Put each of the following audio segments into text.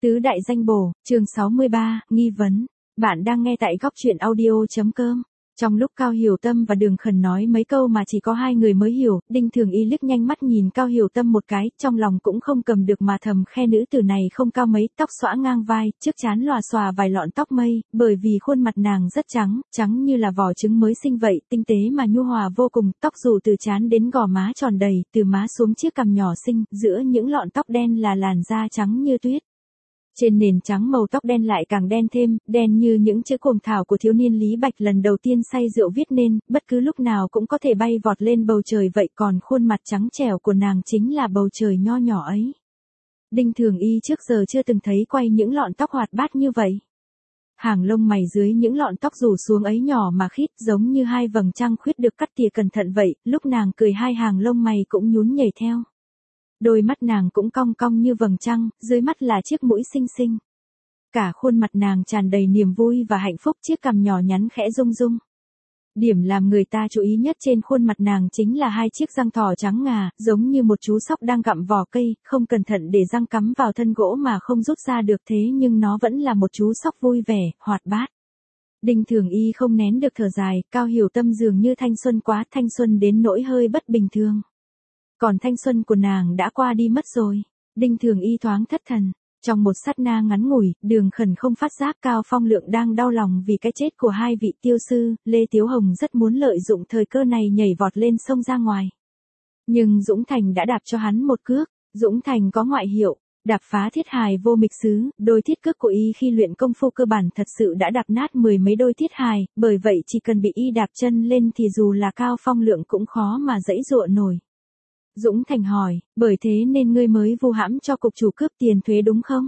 Tứ đại danh bổ, chương 63, nghi vấn. Bạn đang nghe tại góc chuyện audio.com. Trong lúc Cao Hiểu Tâm và Đường Khẩn nói mấy câu mà chỉ có hai người mới hiểu, Đinh Thường Y liếc nhanh mắt nhìn Cao Hiểu Tâm một cái, trong lòng cũng không cầm được mà thầm khe nữ tử này không cao mấy, tóc xõa ngang vai, trước trán lòa xòa vài lọn tóc mây, bởi vì khuôn mặt nàng rất trắng, trắng như là vỏ trứng mới sinh vậy, tinh tế mà nhu hòa vô cùng, tóc rủ từ trán đến gò má tròn đầy, từ má xuống chiếc cằm nhỏ xinh, giữa những lọn tóc đen là làn da trắng như tuyết. Trên nền trắng màu tóc đen lại càng đen thêm, đen như những chữ cuồng thảo của thiếu niên Lý Bạch lần đầu tiên say rượu viết nên, bất cứ lúc nào cũng có thể bay vọt lên bầu trời vậy, còn khuôn mặt trắng trẻo của nàng chính là bầu trời nho nhỏ ấy. Đinh Thường Y trước giờ chưa từng thấy quay những lọn tóc hoạt bát như vậy. Hàng lông mày dưới những lọn tóc rủ xuống ấy nhỏ mà khít, giống như hai vầng trăng khuyết được cắt tỉa cẩn thận vậy, lúc nàng cười hai hàng lông mày cũng nhún nhảy theo. Đôi mắt nàng cũng cong cong như vầng trăng, dưới mắt là chiếc mũi xinh xinh. Cả khuôn mặt nàng tràn đầy niềm vui và hạnh phúc, chiếc cằm nhỏ nhắn khẽ rung rung. Điểm làm người ta chú ý nhất trên khuôn mặt nàng chính là hai chiếc răng thỏ trắng ngà, giống như một chú sóc đang gặm vỏ cây, không cẩn thận để răng cắm vào thân gỗ mà không rút ra được, thế nhưng nó vẫn là một chú sóc vui vẻ, hoạt bát. Đinh Thường Y không nén được thở dài, Cao Hiểu Tâm dường như thanh xuân quá, thanh xuân đến nỗi hơi bất bình thường. Còn thanh xuân của nàng đã qua đi mất rồi. Đinh Thường Y thoáng thất thần. Trong một sát na ngắn ngủi, Đường Khẩn không phát giác Cao Phong Lượng đang đau lòng vì cái chết của hai vị tiêu sư, Lê Tiếu Hồng rất muốn lợi dụng thời cơ này nhảy vọt lên sông ra ngoài. Nhưng Dũng Thành đã đạp cho hắn một cước. Dũng Thành có ngoại hiệu, đạp phá thiết hài vô mịch xứ, đôi thiết cước của y khi luyện công phu cơ bản thật sự đã đạp nát mười mấy đôi thiết hài, bởi vậy chỉ cần bị y đạp chân lên thì dù là Cao Phong Lượng cũng khó mà giãy giụa nổi. Dũng Thành hỏi, bởi thế nên ngươi mới vu hãm cho cục chủ cướp tiền thuế đúng không?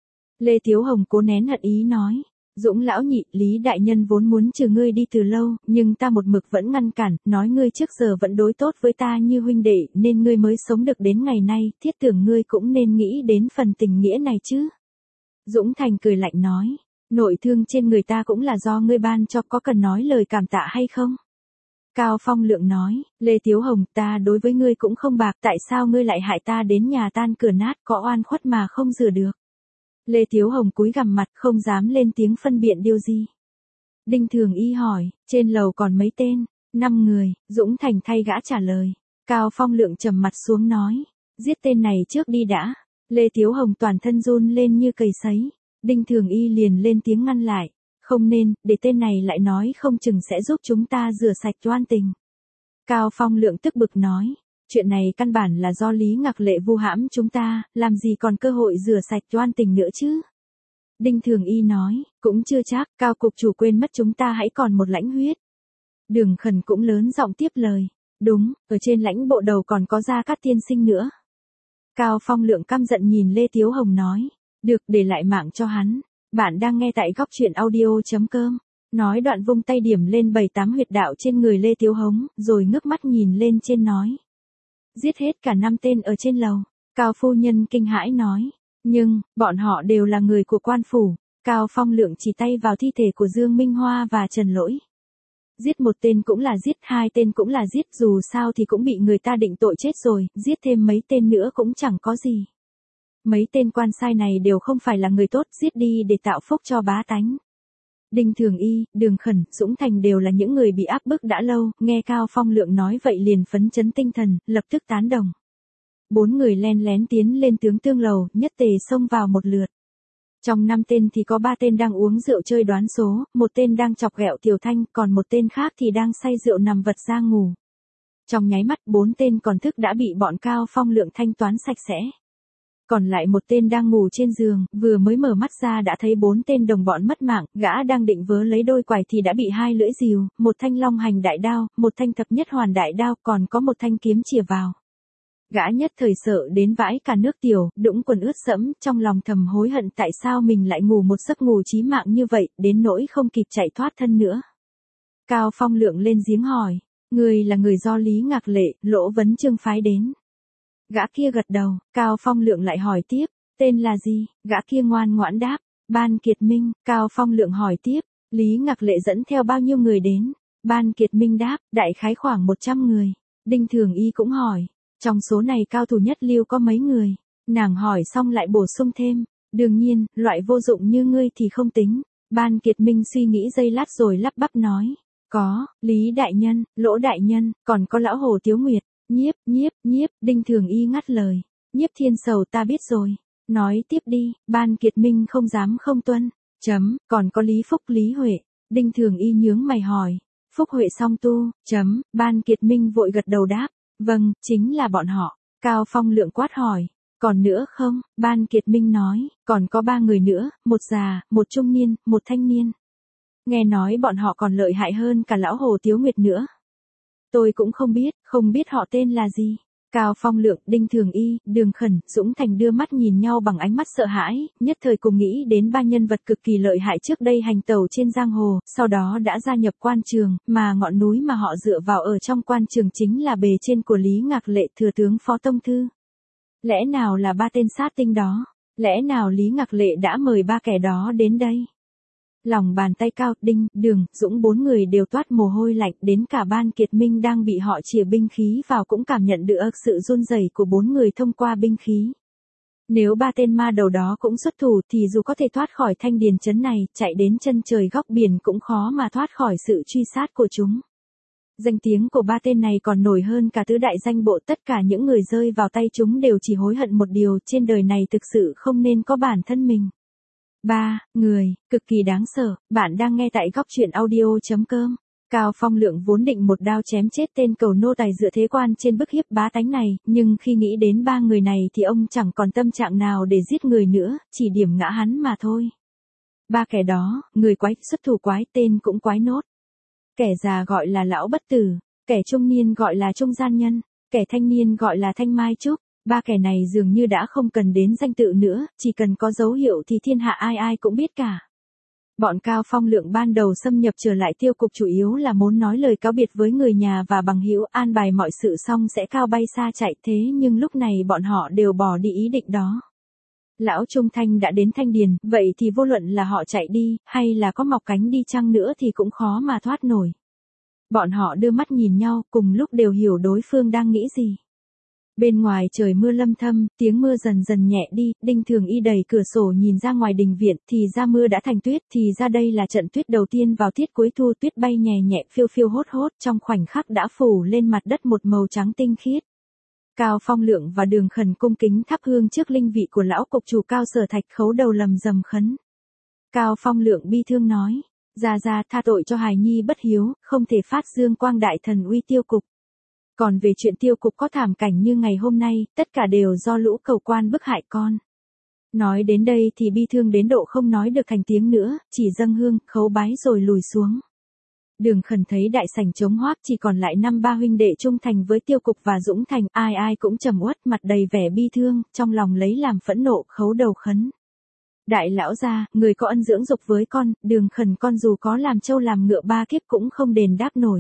Lê Tiếu Hồng cố nén hận ý nói, Dũng lão nhị, Lý đại nhân vốn muốn trừ ngươi đi từ lâu, nhưng ta một mực vẫn ngăn cản, nói ngươi trước giờ vẫn đối tốt với ta như huynh đệ, nên ngươi mới sống được đến ngày nay, thiết tưởng ngươi cũng nên nghĩ đến phần tình nghĩa này chứ. Dũng Thành cười lạnh nói, nội thương trên người ta cũng là do ngươi ban cho, có cần nói lời cảm tạ hay không? Cao Phong Lượng nói, Lê Tiếu Hồng, ta đối với ngươi cũng không bạc, tại sao ngươi lại hại ta đến nhà tan cửa nát, có oan khuất mà không rửa được. Lê Tiếu Hồng cúi gằm mặt, không dám lên tiếng phân biện điều gì. Đinh Thường Y hỏi, trên lầu còn mấy tên? 5 người, Dũng Thành thay gã trả lời. Cao Phong Lượng trầm mặt xuống nói, giết tên này trước đi đã. Lê Tiếu Hồng toàn thân run lên như cầy sấy. Đinh Thường Y liền lên tiếng ngăn lại. Không nên, để tên này lại nói không chừng sẽ giúp chúng ta rửa sạch oan tình. Cao Phong Lượng tức bực nói, chuyện này căn bản là do Lý Ngạc Lệ vu hãm chúng ta, làm gì còn cơ hội rửa sạch oan tình nữa chứ. Đinh Thường Y nói, cũng chưa chắc, Cao cục chủ quên mất chúng ta hãy còn một lãnh huyết. Đường Khẩn cũng lớn giọng tiếp lời, đúng, ở trên lãnh bộ đầu còn có Gia Cát tiên sinh nữa. Cao Phong Lượng căm giận nhìn Lê Tiếu Hồng nói, được, để lại mạng cho hắn. Bạn đang nghe tại góc chuyện audio.com. Nói đoạn vung tay điểm lên 7-8 huyệt đạo trên người Lê Tiếu Hồng, rồi ngước mắt nhìn lên trên nói. Giết hết cả 5 tên ở trên lầu. Cao phu nhân kinh hãi nói. Nhưng, bọn họ đều là người của quan phủ. Cao Phong Lượng chỉ tay vào thi thể của Dương Minh Hoa và Trần Lỗi. Giết một tên cũng là giết, 2 tên cũng là giết, dù sao thì cũng bị người ta định tội chết rồi, giết thêm mấy tên nữa cũng chẳng có gì. Mấy tên quan sai này đều không phải là người tốt, giết đi để tạo phúc cho bá tánh. Đinh Thường Y, Đường Khẩn, Dũng Thành đều là những người bị áp bức đã lâu, nghe Cao Phong Lượng nói vậy liền phấn chấn tinh thần, lập tức tán đồng. 4 người len lén tiến lên tướng tương lầu, nhất tề xông vào một lượt. Trong 5 tên thì có 3 tên đang uống rượu chơi đoán số, 1 tên đang chọc ghẹo Tiểu Thanh, còn 1 tên khác thì đang say rượu nằm vật ra ngủ. Trong nháy mắt 4 tên còn thức đã bị bọn Cao Phong Lượng thanh toán sạch sẽ. Còn lại 1 tên đang ngủ trên giường, vừa mới mở mắt ra đã thấy 4 tên đồng bọn mất mạng, gã đang định vớ lấy đôi quải thì đã bị 2 lưỡi rìu, 1 thanh long hành đại đao, 1 thanh thập nhất hoàn đại đao, còn có 1 thanh kiếm chìa vào. Gã nhất thời sợ đến vãi cả nước tiểu, đũng quần ướt sẫm, trong lòng thầm hối hận tại sao mình lại ngủ một giấc ngủ chí mạng như vậy, đến nỗi không kịp chạy thoát thân nữa. Cao Phong Lượng lên giếng hỏi, người là người do Lý Ngạc Lệ, Lỗ Vấn Trương phái đến. Gã kia gật đầu, Cao Phong Lượng lại hỏi tiếp, tên là gì? Gã kia ngoan ngoãn đáp, Ban Kiệt Minh. Cao Phong Lượng hỏi tiếp, Lý Ngạc Lệ dẫn theo bao nhiêu người đến? Ban Kiệt Minh đáp, đại khái khoảng 100 người. Đinh Thường Y cũng hỏi, trong số này cao thủ nhất lưu có mấy người? Nàng hỏi xong lại bổ sung thêm, Đương nhiên, loại vô dụng như ngươi thì không tính. Ban Kiệt Minh suy nghĩ giây lát rồi lắp bắp nói. Có, Lý Đại Nhân, Lỗ Đại Nhân, còn có lão Hồ Tiếu Nguyệt. Nhiếp, Đinh Thường Y ngắt lời. Nhiếp Thiên Sầu ta biết rồi. Nói tiếp đi, Ban Kiệt Minh không dám không tuân. Còn có Lý Phúc Lý Huệ. Đinh Thường Y nhướng mày hỏi. Phúc Huệ song tu. Ban Kiệt Minh vội gật đầu đáp. Vâng, chính là bọn họ. Cao Phong Lượng quát hỏi. Còn nữa không? Ban Kiệt Minh nói. Còn có 3 người nữa, một già, một trung niên, một thanh niên. Nghe nói bọn họ còn lợi hại hơn cả lão Hồ Tiếu Nguyệt nữa. Tôi cũng không biết họ tên là gì. Cao Phong Lượng, Đinh Thường Y, Đường Khẩn, Dũng Thành đưa mắt nhìn nhau bằng ánh mắt sợ hãi, nhất thời cùng nghĩ đến 3 nhân vật cực kỳ lợi hại trước đây hành tẩu trên giang hồ, sau đó đã gia nhập quan trường, mà ngọn núi mà họ dựa vào ở trong quan trường chính là bề trên của Lý Ngạc Lệ thừa tướng Phó Tông Thư. Lẽ nào là 3 tên sát tinh đó? Lẽ nào Lý Ngạc Lệ đã mời 3 kẻ đó đến đây? Lòng bàn tay Cao, Đinh, Đường, Dũng 4 người đều toát mồ hôi lạnh, đến cả Ban Kiệt Minh đang bị họ chìa binh khí vào cũng cảm nhận được sự run rẩy của 4 người thông qua binh khí. Nếu 3 tên ma đầu đó cũng xuất thủ thì dù có thể thoát khỏi Thanh Điền trấn này, chạy đến chân trời góc biển cũng khó mà thoát khỏi sự truy sát của chúng. Danh tiếng của 3 tên này còn nổi hơn cả tứ đại danh bộ, tất cả những người rơi vào tay chúng đều chỉ hối hận một điều, trên đời này thực sự không nên có bản thân mình. 3 người, cực kỳ đáng sợ. Bạn đang nghe tại góc truyện audio.com. Cao Phong Lượng vốn định một đao chém chết tên cầu nô tài dựa thế quan trên bức hiếp bá tánh này, nhưng khi nghĩ đến 3 người này thì ông chẳng còn tâm trạng nào để giết người nữa, chỉ điểm ngã hắn mà thôi. 3 kẻ đó, người quái, xuất thủ quái, tên cũng quái nốt. Kẻ già gọi là lão bất tử, kẻ trung niên gọi là trung gian nhân, kẻ thanh niên gọi là thanh mai trúc. 3 kẻ này dường như đã không cần đến danh tự nữa, chỉ cần có dấu hiệu thì thiên hạ ai ai cũng biết cả. Bọn Cao Phong Lượng ban đầu xâm nhập trở lại tiêu cục chủ yếu là muốn nói lời cáo biệt với người nhà và bằng hữu, an bài mọi sự xong sẽ cao bay xa chạy, thế nhưng lúc này bọn họ đều bỏ đi ý định đó. Lão Trung Thanh đã đến Thanh Điền, vậy thì vô luận là họ chạy đi, hay là có mọc cánh đi chăng nữa thì cũng khó mà thoát nổi. Bọn họ đưa mắt nhìn nhau, cùng lúc đều hiểu đối phương đang nghĩ gì. Bên ngoài trời mưa lâm thâm, tiếng mưa dần dần nhẹ đi, Đinh Thường Y đẩy cửa sổ nhìn ra ngoài đình viện, thì ra mưa đã thành tuyết, thì ra đây là trận tuyết đầu tiên vào tiết cuối thu, tuyết bay nhẹ nhẹ phiêu phiêu hốt hốt, trong khoảnh khắc đã phủ lên mặt đất một màu trắng tinh khiết. Cao Phong Lượng và Đường Khẩn cung kính thắp hương trước linh vị của lão cục chủ Cao Sở Thạch, khấu đầu lầm rầm khấn. Cao Phong Lượng bi thương nói, ra tha tội cho hài nhi bất hiếu, không thể phát dương quang đại thần uy tiêu cục. Còn về chuyện tiêu cục có thảm cảnh như ngày hôm nay, tất cả đều do lũ cầu quan bức hại con. Nói đến đây thì bi thương đến độ không nói được thành tiếng nữa, chỉ dâng hương, khấu bái rồi lùi xuống. Đường Khẩn thấy đại sảnh trống hoác, chỉ còn lại 5 huynh đệ trung thành với tiêu cục và Dũng Thành, ai ai cũng trầm uất, mặt đầy vẻ bi thương, trong lòng lấy làm phẫn nộ, khấu đầu khấn. Đại lão gia, người có ân dưỡng dục với con, Đường Khẩn con dù có làm trâu làm ngựa 3 kiếp cũng không đền đáp nổi.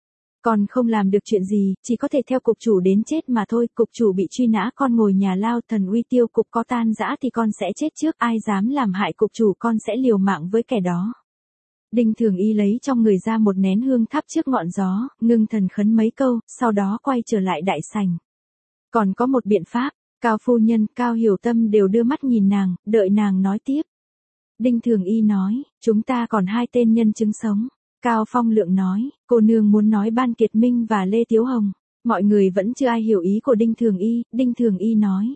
Con không làm được chuyện gì, chỉ có thể theo cục chủ đến chết mà thôi, cục chủ bị truy nã, con ngồi nhà lao, thần uy tiêu cục có tan rã thì con sẽ chết trước, ai dám làm hại cục chủ con sẽ liều mạng với kẻ đó. Đinh Thường Y lấy trong người ra một nén hương thắp trước ngọn gió, ngưng thần khấn mấy câu, sau đó quay trở lại đại sảnh. Còn có một biện pháp, Cao phu nhân, Cao Hiểu Tâm đều đưa mắt nhìn nàng, đợi nàng nói tiếp. Đinh Thường Y nói, chúng ta còn 2 tên nhân chứng sống. Cao Phong Lượng nói, cô nương muốn nói Ban Kiệt Minh và Lê Tiếu Hồng. Mọi người vẫn chưa ai hiểu ý của Đinh Thường Y nói.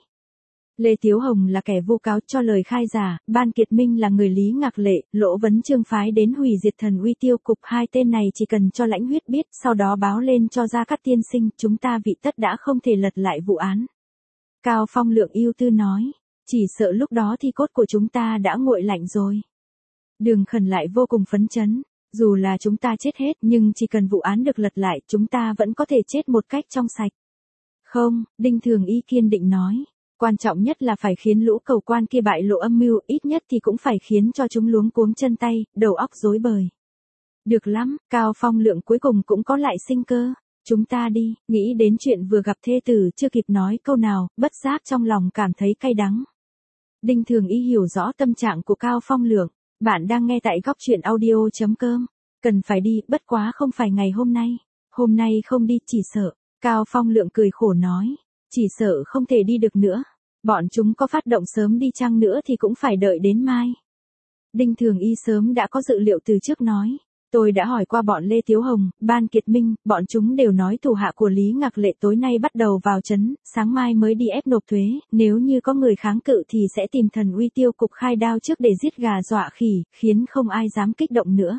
Lê Tiếu Hồng là kẻ vu cáo cho lời khai giả, Ban Kiệt Minh là người Lý Ngạc Lệ, Lỗ Vấn Trương phái đến hủy diệt thần uy tiêu cục. 2 tên này chỉ cần cho Lãnh Huyết biết, sau đó báo lên cho Gia Cát tiên sinh, chúng ta vị tất đã không thể lật lại vụ án. Cao Phong Lượng ưu tư nói, chỉ sợ lúc đó thì cốt của chúng ta đã nguội lạnh rồi. Đường Khẩn lại vô cùng phấn chấn. Dù là chúng ta chết hết nhưng chỉ cần vụ án được lật lại, chúng ta vẫn có thể chết một cách trong sạch. Không, Đinh Thường Y kiên định nói. Quan trọng nhất là phải khiến lũ cầu quan kia bại lộ âm mưu, ít nhất thì cũng phải khiến cho chúng luống cuống chân tay, đầu óc rối bời. Được lắm, Cao Phong Lượng cuối cùng cũng có lại sinh cơ. Chúng ta đi, nghĩ đến chuyện vừa gặp thê tử chưa kịp nói câu nào, bất giác trong lòng cảm thấy cay đắng. Đinh Thường Y hiểu rõ tâm trạng của Cao Phong Lượng. Bạn đang nghe tại góc truyện audio.com. Cần phải đi, bất quá không phải ngày hôm nay. Hôm nay không đi chỉ sợ. Cao Phong Lượng cười khổ nói. Chỉ sợ không thể đi được nữa. Bọn chúng có phát động sớm đi chăng nữa thì cũng phải đợi đến mai. Đinh Thường Y sớm đã có dự liệu từ trước nói. Tôi đã hỏi qua bọn Lê Tiếu Hồng, Ban Kiệt Minh, bọn chúng đều nói thủ hạ của Lý Ngạc Lệ tối nay bắt đầu vào trấn, sáng mai mới đi ép nộp thuế, nếu như có người kháng cự thì sẽ tìm Thần Uy Tiêu cục khai đao trước để giết gà dọa khỉ, khiến không ai dám kích động nữa.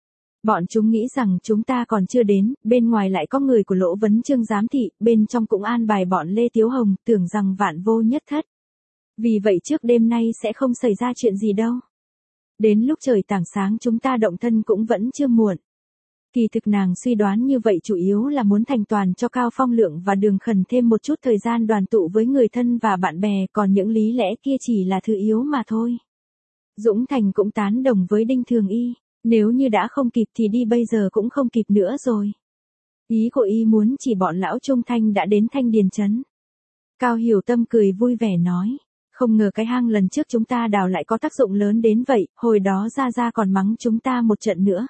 Bọn chúng nghĩ rằng chúng ta còn chưa đến, bên ngoài lại có người của Lỗ Vấn Trương giám thị, bên trong cũng an bài bọn Lê Tiếu Hồng, tưởng rằng vạn vô nhất thất. Vì vậy trước đêm nay sẽ không xảy ra chuyện gì đâu. Đến lúc trời tảng sáng chúng ta động thân cũng vẫn chưa muộn. Kỳ thực nàng suy đoán như vậy chủ yếu là muốn thành toàn cho Cao Phong Lượng và Đường Khẩn thêm một chút thời gian đoàn tụ với người thân và bạn bè, còn những lý lẽ kia chỉ là thứ yếu mà thôi. Dũng Thành cũng tán đồng với Đinh Thường Y, nếu như đã không kịp thì đi bây giờ cũng không kịp nữa rồi. Ý của y muốn chỉ bọn lão Trung Thanh đã đến Thanh Điền trấn. Cao Hiểu Tâm cười vui vẻ nói. Không ngờ cái hang lần trước chúng ta đào lại có tác dụng lớn đến vậy, hồi đó Gia còn mắng chúng ta một trận nữa.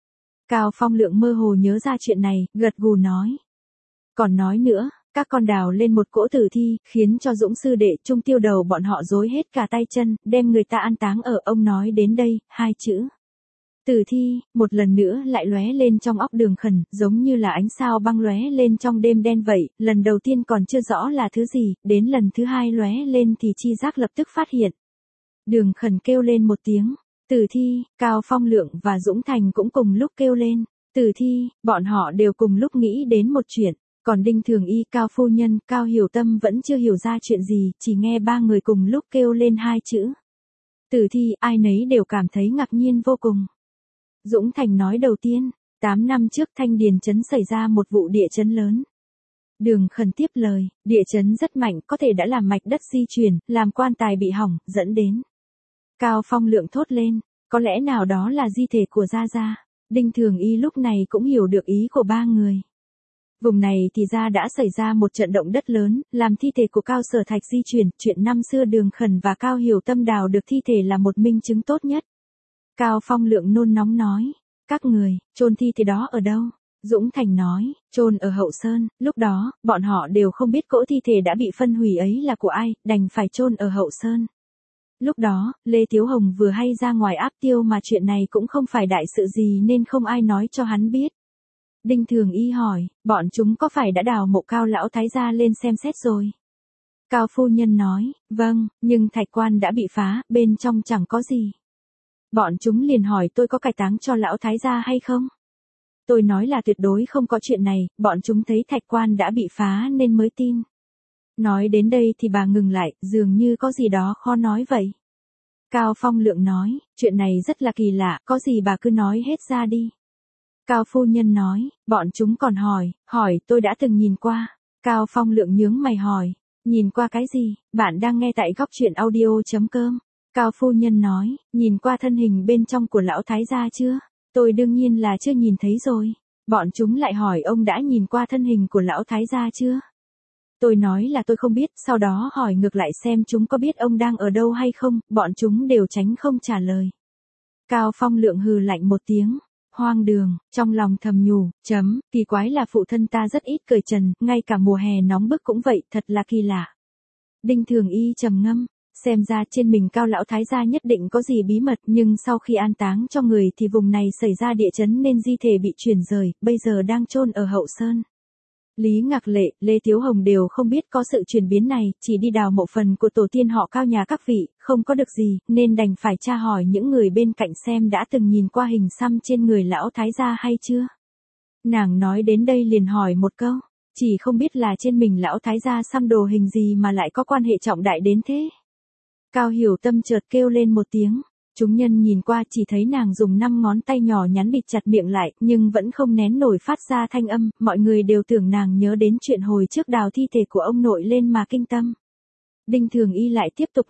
Cao Phong Lượng mơ hồ nhớ ra chuyện này, gật gù nói. Còn nói nữa, các con đào lên một cỗ tử thi, khiến cho Dũng sư đệ Trung Tiêu đầu bọn họ rối hết cả tay chân, đem người ta an táng ở. Ông nói đến đây, hai chữ. Tử thi, một lần nữa lại lóe lên trong óc Đường Khẩn, giống như là ánh sao băng lóe lên trong đêm đen vậy, lần đầu tiên còn chưa rõ là thứ gì, đến lần thứ hai lóe lên thì chi giác lập tức phát hiện. Đường Khẩn kêu lên một tiếng, tử thi, Cao Phong Lượng và Dũng Thành cũng cùng lúc kêu lên, tử thi, bọn họ đều cùng lúc nghĩ đến một chuyện, còn Đinh Thường Y, Cao Phu Nhân, Cao Hiểu Tâm vẫn chưa hiểu ra chuyện gì, chỉ nghe ba người cùng lúc kêu lên hai chữ. Tử thi, ai nấy đều cảm thấy ngạc nhiên vô cùng. Dũng Thành nói đầu tiên, 8 năm trước Thanh Điền trấn xảy ra một vụ địa chấn lớn. Đường Khẩn tiếp lời, địa chấn rất mạnh, có thể đã làm mạch đất di chuyển, làm quan tài bị hỏng, dẫn đến. Cao Phong Lượng thốt lên, có lẽ nào đó là di thể của Gia. Đinh Thường Y lúc này cũng hiểu được ý của ba người. Vùng này thì ra đã xảy ra một trận động đất lớn, làm thi thể của Cao Sở Thạch di chuyển, chuyện năm xưa Đường Khẩn và Cao Hiểu Tâm đào được thi thể là một minh chứng tốt nhất. Cao Phong Lượng nôn nóng nói, các người, chôn thi thể đó ở đâu? Dũng Thành nói, chôn ở Hậu Sơn, lúc đó, bọn họ đều không biết cỗ thi thể đã bị phân hủy ấy là của ai, đành phải chôn ở Hậu Sơn. Lúc đó, Lê Tiếu Hồng vừa hay ra ngoài áp tiêu mà chuyện này cũng không phải đại sự gì nên không ai nói cho hắn biết. Đinh Thường Y hỏi, bọn chúng có phải đã đào mộ Cao lão thái gia lên xem xét rồi? Cao Phu Nhân nói, vâng, nhưng thạch quan đã bị phá, bên trong chẳng có gì. Bọn chúng liền hỏi tôi có cải táng cho lão thái gia hay không? Tôi nói là tuyệt đối không có chuyện này, bọn chúng thấy thạch quan đã bị phá nên mới tin. Nói đến đây thì bà ngừng lại, dường như có gì đó khó nói vậy. Cao Phong Lượng nói, chuyện này rất là kỳ lạ, có gì bà cứ nói hết ra đi. Cao Phu Nhân nói, bọn chúng còn hỏi tôi đã từng nhìn qua. Cao Phong Lượng nhướng mày hỏi, nhìn qua cái gì? Bạn đang nghe tại góc truyện audio.com. Cao Phu Nhân nói, nhìn qua thân hình bên trong của lão thái gia chưa? Tôi đương nhiên là chưa nhìn thấy rồi. Bọn chúng lại hỏi ông đã nhìn qua thân hình của lão thái gia chưa? Tôi nói là tôi không biết, sau đó hỏi ngược lại xem chúng có biết ông đang ở đâu hay không, bọn chúng đều tránh không trả lời. Cao Phong Lượng hừ lạnh một tiếng, hoang đường, trong lòng thầm nhủ, kỳ quái là phụ thân ta rất ít cởi trần, ngay cả mùa hè nóng bức cũng vậy, thật là kỳ lạ. Đinh Thường Y trầm ngâm. Xem ra trên mình Cao lão thái gia nhất định có gì bí mật, nhưng sau khi an táng cho người thì vùng này xảy ra địa chấn nên di thể bị chuyển rời, bây giờ đang chôn ở Hậu Sơn. Lý Ngạc Lệ, Lê Tiếu Hồng đều không biết có sự chuyển biến này, chỉ đi đào mộ phần của tổ tiên họ Cao nhà các vị, không có được gì, nên đành phải tra hỏi những người bên cạnh xem đã từng nhìn qua hình xăm trên người lão thái gia hay chưa. Nàng nói đến đây liền hỏi một câu, chỉ không biết là trên mình lão thái gia xăm đồ hình gì mà lại có quan hệ trọng đại đến thế. Cao Hiểu Tâm chợt kêu lên một tiếng, chúng nhân nhìn qua chỉ thấy nàng dùng 5 ngón tay nhỏ nhắn bịt chặt miệng lại, nhưng vẫn không nén nổi phát ra thanh âm, mọi người đều tưởng nàng nhớ đến chuyện hồi trước đào thi thể của ông nội lên mà kinh tâm. Đinh Thường Y lại tiếp tục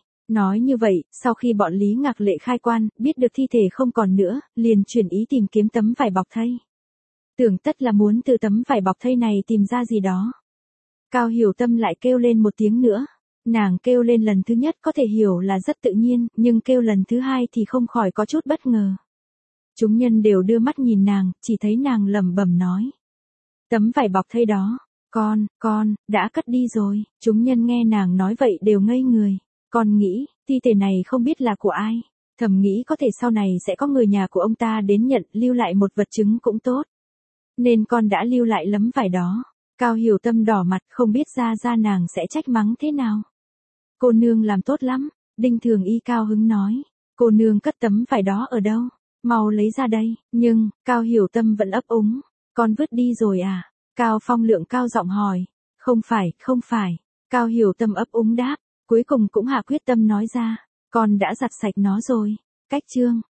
nói như vậy, sau khi bọn Lý Ngạc Lệ khai quan, biết được thi thể không còn nữa, liền chuyển ý tìm kiếm tấm vải bọc thây. Tưởng tất là muốn từ tấm vải bọc thây này tìm ra gì đó. Cao Hiểu Tâm lại kêu lên một tiếng nữa. Nàng kêu lên lần thứ nhất có thể hiểu là rất tự nhiên, nhưng kêu lần thứ hai thì không khỏi có chút bất ngờ. Chúng nhân đều đưa mắt nhìn nàng, chỉ thấy nàng lẩm bẩm nói. Tấm vải bọc thây đó, Con, đã cất đi rồi. Chúng nhân nghe nàng nói vậy đều ngây người. Con nghĩ, thi thể này không biết là của ai. Thầm nghĩ có thể sau này sẽ có người nhà của ông ta đến nhận, lưu lại một vật chứng cũng tốt. Nên con đã lưu lại lấm vải đó. Cao Hiểu Tâm đỏ mặt không biết ra nàng sẽ trách mắng thế nào. Cô nương làm tốt lắm, Đinh Thường Y cao hứng nói. Cô nương cất tấm vải đó ở đâu? Mau lấy ra đây. Nhưng, Cao Hiểu Tâm vẫn ấp úng. Con vứt đi rồi à? Cao Phong Lượng cao giọng hỏi. Không phải. Cao Hiểu Tâm ấp úng đáp. Cuối cùng cũng hạ quyết tâm nói ra. Con đã giặt sạch nó rồi. Cách chương